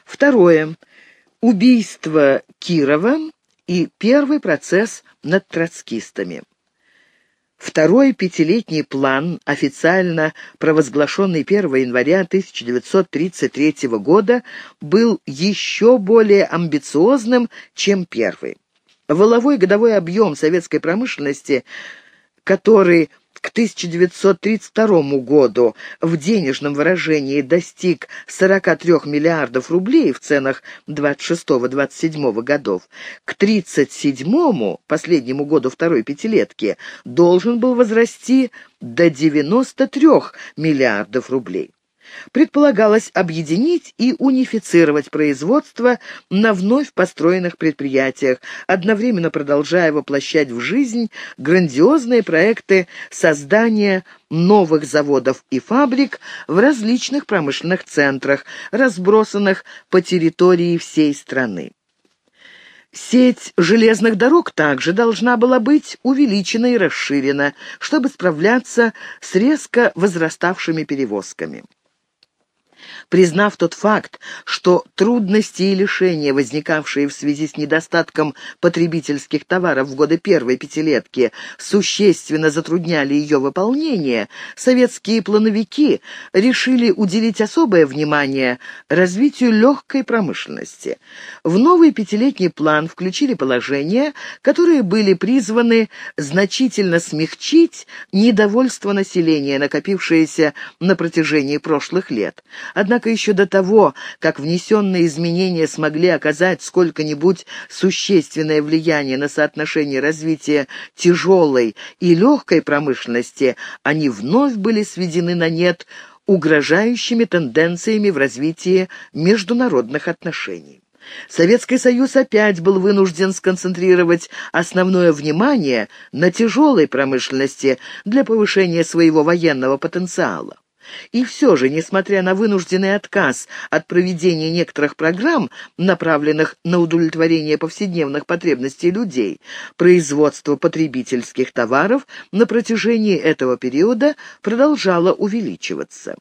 Второе. Убийство Кирова и первый процесс над троцкистами. Второй пятилетний план, официально провозглашенный 1 января 1933 года, был еще более амбициозным, чем первый. Валовой годовой объем советской промышленности, который к 1932 году в денежном выражении достиг 43 миллиардов рублей в ценах 26-27 годов, к 1937, последнему году второй пятилетки, должен был возрасти до 93 миллиардов рублей. Предполагалось объединить и унифицировать производство на вновь построенных предприятиях, одновременно продолжая воплощать в жизнь грандиозные проекты создания новых заводов и фабрик в различных промышленных центрах, разбросанных по территории всей страны. Сеть железных дорог также должна была быть увеличена и расширена, чтобы справляться с резко возраставшими перевозками. Признав тот факт, что трудности и лишения, возникавшие в связи с недостатком потребительских товаров в годы первой пятилетки, существенно затрудняли ее выполнение, советские плановики решили уделить особое внимание развитию легкой промышленности. В новый пятилетний план включили положения, которые были призваны значительно смягчить недовольство населения, накопившееся на протяжении прошлых лет. Однако еще до того, как внесенные изменения смогли оказать сколько-нибудь существенное влияние на соотношение развития тяжелой и легкой промышленности, они вновь были сведены на нет угрожающими тенденциями в развитии международных отношений. Советский Союз опять был вынужден сконцентрировать основное внимание на тяжелой промышленности для повышения своего военного потенциала. И все же, несмотря на вынужденный отказ от проведения некоторых программ, направленных на удовлетворение повседневных потребностей людей, производство потребительских товаров на протяжении этого периода продолжало увеличиваться.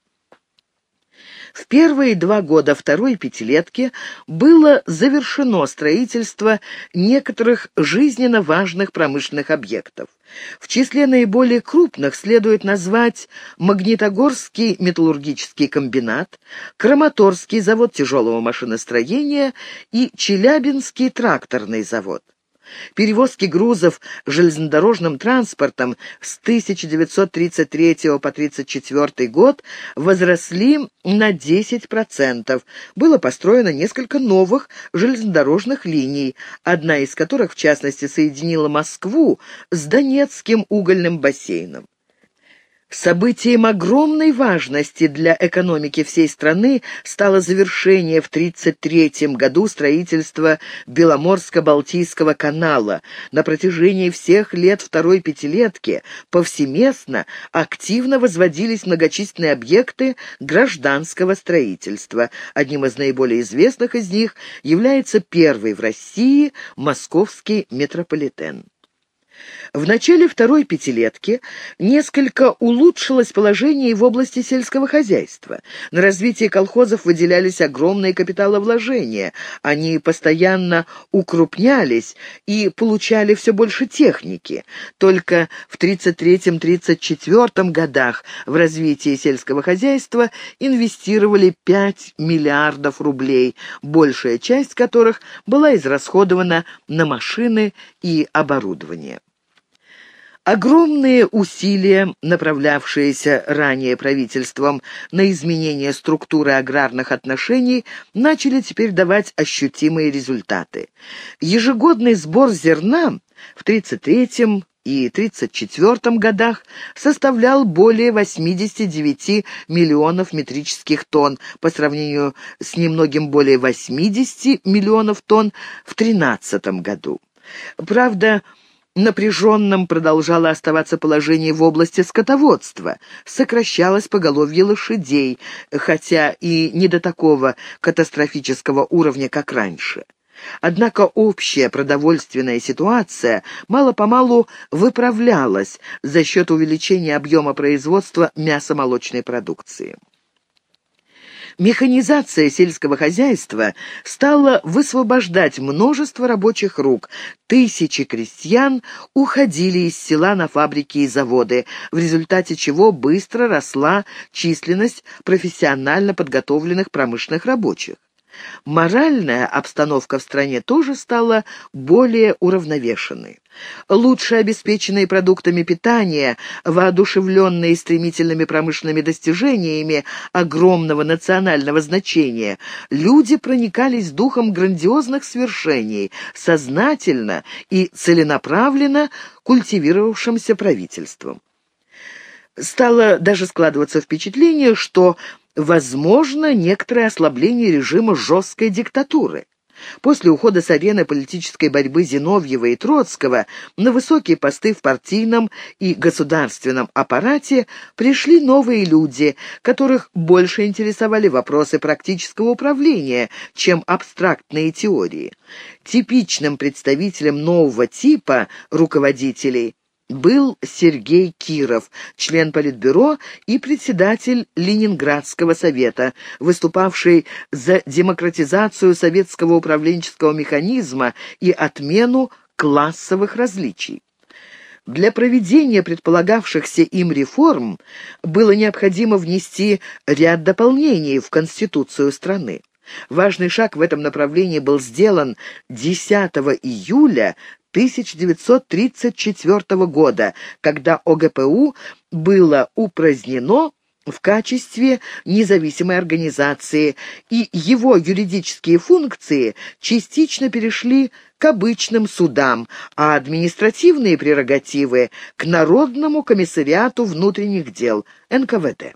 В первые 2 года второй пятилетки было завершено строительство некоторых жизненно важных промышленных объектов. В числе наиболее крупных следует назвать Магнитогорский металлургический комбинат, Краматорский завод тяжелого машиностроения и Челябинский тракторный завод. Перевозки грузов железнодорожным транспортом с 1933 по 1934 год возросли на 10%. Было построено несколько новых железнодорожных линий, одна из которых, в частности, соединила Москву с Донецким угольным бассейном. Событием огромной важности для экономики всей страны стало завершение в 1933 году строительства Беломорско-Балтийского канала. На протяжении всех лет второй пятилетки повсеместно активно возводились многочисленные объекты гражданского строительства. Одним из наиболее известных из них является первый в России московский метрополитен. В начале второй пятилетки несколько улучшилось положение и в области сельского хозяйства. На развитие колхозов выделялись огромные капиталовложения, они постоянно укрупнялись и получали все больше техники. Только в 1933-1934 годах в развитие сельского хозяйства инвестировали 5 миллиардов рублей, большая часть которых была израсходована на машины и оборудование. Огромные усилия, направлявшиеся ранее правительством на изменение структуры аграрных отношений, начали теперь давать ощутимые результаты. Ежегодный сбор зерна в 1933 и 1934 годах составлял более 89 миллионов метрических тонн по сравнению с немногим более 80 миллионов тонн в 1913 году. Правда, напряженным продолжало оставаться положение в области скотоводства. Сокращалось поголовье лошадей, хотя и не до такого катастрофического уровня, как раньше. Однако общая продовольственная ситуация мало-помалу выправлялась за счет увеличения объема производства мясомолочной продукции. Механизация сельского хозяйства стала высвобождать множество рабочих рук. Тысячи крестьян уходили из села на фабрики и заводы, в результате чего быстро росла численность профессионально подготовленных промышленных рабочих. Моральная обстановка в стране тоже стала более уравновешенной. Лучше обеспеченные продуктами питания, воодушевленные стремительными промышленными достижениями огромного национального значения, люди проникались духом грандиозных свершений, сознательно и целенаправленно культивировавшимся правительством. Стало даже складываться впечатление, что возможно некоторое ослабление режима жесткой диктатуры. После ухода с арены политической борьбы Зиновьева и Троцкого на высокие посты в партийном и государственном аппарате пришли новые люди, которых больше интересовали вопросы практического управления, чем абстрактные теории. Типичным представителем нового типа руководителей был Сергей Киров, член Политбюро и председатель Ленинградского совета, выступавший за демократизацию советского управленческого механизма и отмену классовых различий. Для проведения предполагавшихся им реформ было необходимо внести ряд дополнений в Конституцию страны. Важный шаг в этом направлении был сделан 10 июля 1934 года, когда ОГПУ было упразднено в качестве независимой организации, и его юридические функции частично перешли к обычным судам, а административные прерогативы – к Народному комиссариату внутренних дел, НКВД.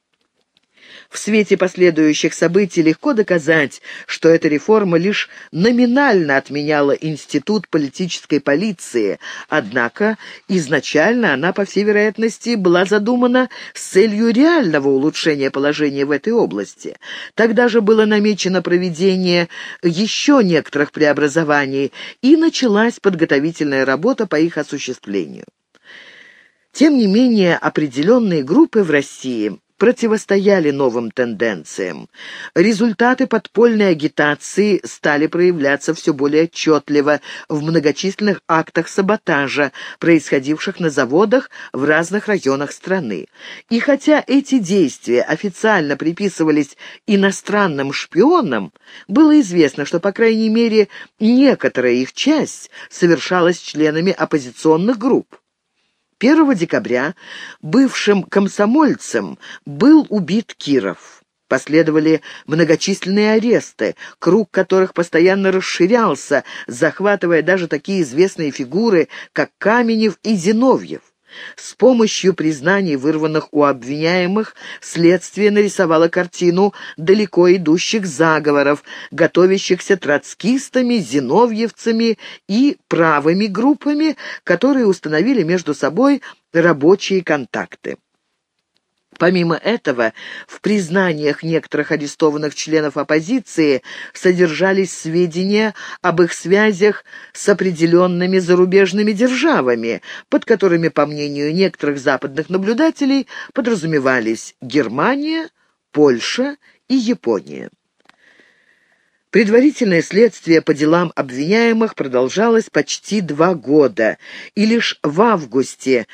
В свете последующих событий легко доказать, что эта реформа лишь номинально отменяла институт политической полиции, однако изначально она, по всей вероятности, была задумана с целью реального улучшения положения в этой области. Тогда же было намечено проведение еще некоторых преобразований, и началась подготовительная работа по их осуществлению. Тем не менее, определенные группы в России противостояли новым тенденциям. Результаты подпольной агитации стали проявляться все более отчетливо в многочисленных актах саботажа, происходивших на заводах в разных районах страны. И хотя эти действия официально приписывались иностранным шпионам, было известно, что, по крайней мере, некоторая их часть совершалась членами оппозиционных групп. 1 декабря бывшим комсомольцем был убит Киров. Последовали многочисленные аресты, круг которых постоянно расширялся, захватывая даже такие известные фигуры, как Каменев и Зиновьев. С помощью признаний, вырванных у обвиняемых, следствие нарисовало картину далеко идущих заговоров, готовящихся троцкистами, зиновьевцами и правыми группами, которые установили между собой рабочие контакты. Помимо этого, в признаниях некоторых арестованных членов оппозиции содержались сведения об их связях с определенными зарубежными державами, под которыми, по мнению некоторых западных наблюдателей, подразумевались Германия, Польша и Япония. Предварительное следствие по делам обвиняемых продолжалось почти 2 года, и лишь в августе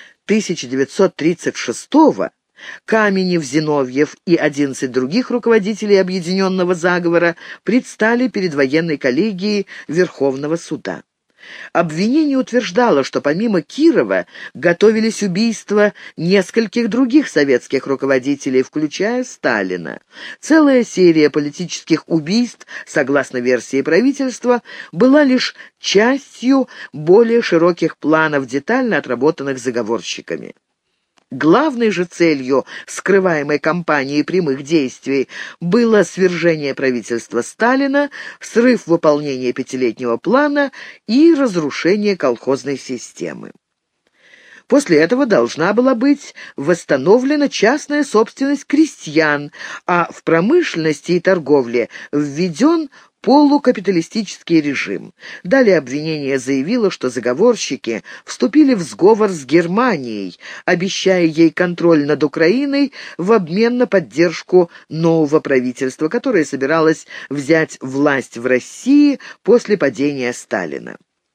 1936 года Каменев, Зиновьев и 11 других руководителей объединенного заговора предстали перед военной коллегией Верховного суда. Обвинение утверждало, что помимо Кирова готовились убийства нескольких других советских руководителей, включая Сталина. Целая серия политических убийств, согласно версии правительства, была лишь частью более широких планов, детально отработанных заговорщиками. Главной же целью скрываемой кампании прямых действий было свержение правительства Сталина, срыв выполнения пятилетнего плана и разрушение колхозной системы. После этого должна была быть восстановлена частная собственность крестьян, а в промышленности и торговле введен полукапиталистический режим. Далее обвинение заявило, что заговорщики вступили в сговор с Германией, обещая ей контроль над Украиной в обмен на поддержку нового правительства, которое собиралось взять власть в России после падения Сталина.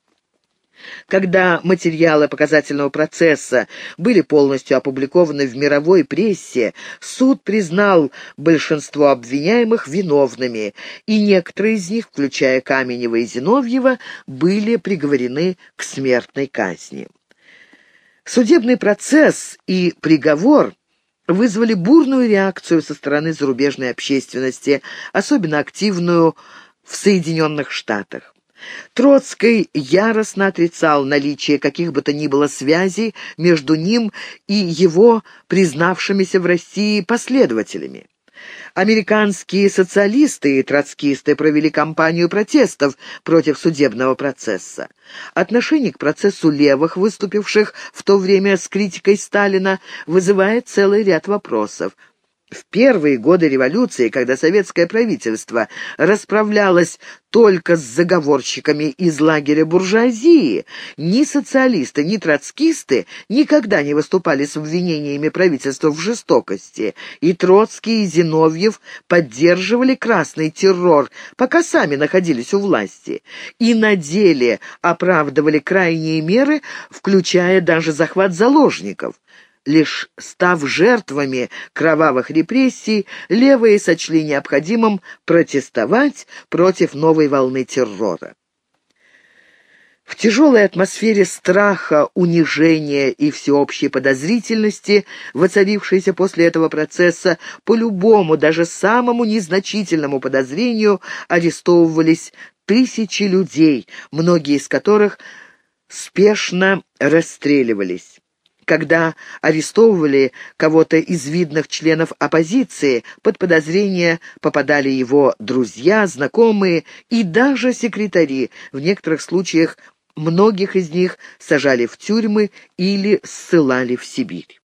Когда материалы показательного процесса были полностью опубликованы в мировой прессе, суд признал большинство обвиняемых виновными, и некоторые из них, включая Каменева и Зиновьева, были приговорены к смертной казни. Судебный процесс и приговор вызвали бурную реакцию со стороны зарубежной общественности, особенно активную в Соединенных Штатах. Троцкий яростно отрицал наличие каких бы то ни было связей между ним и его признавшимися в России последователями. Американские социалисты и троцкисты провели кампанию протестов против судебного процесса. Отношение к процессу левых, выступивших в то время с критикой Сталина, вызывает целый ряд вопросов. В первые годы революции, когда советское правительство расправлялось только с заговорщиками из лагеря буржуазии, ни социалисты, ни троцкисты никогда не выступали с обвинениями правительства в жестокости, и Троцкий и Зиновьев поддерживали красный террор, пока сами находились у власти, и на деле оправдывали крайние меры, включая даже захват заложников. Лишь став жертвами кровавых репрессий, левые сочли необходимым протестовать против новой волны террора. В тяжелой атмосфере страха, унижения и всеобщей подозрительности, воцарившейся после этого процесса, по любому, даже самому незначительному подозрению арестовывались тысячи людей, многие из которых спешно расстреливались. Когда арестовывали кого-то из видных членов оппозиции, под подозрение попадали его друзья, знакомые и даже секретари. В некоторых случаях многих из них сажали в тюрьмы или ссылали в Сибирь.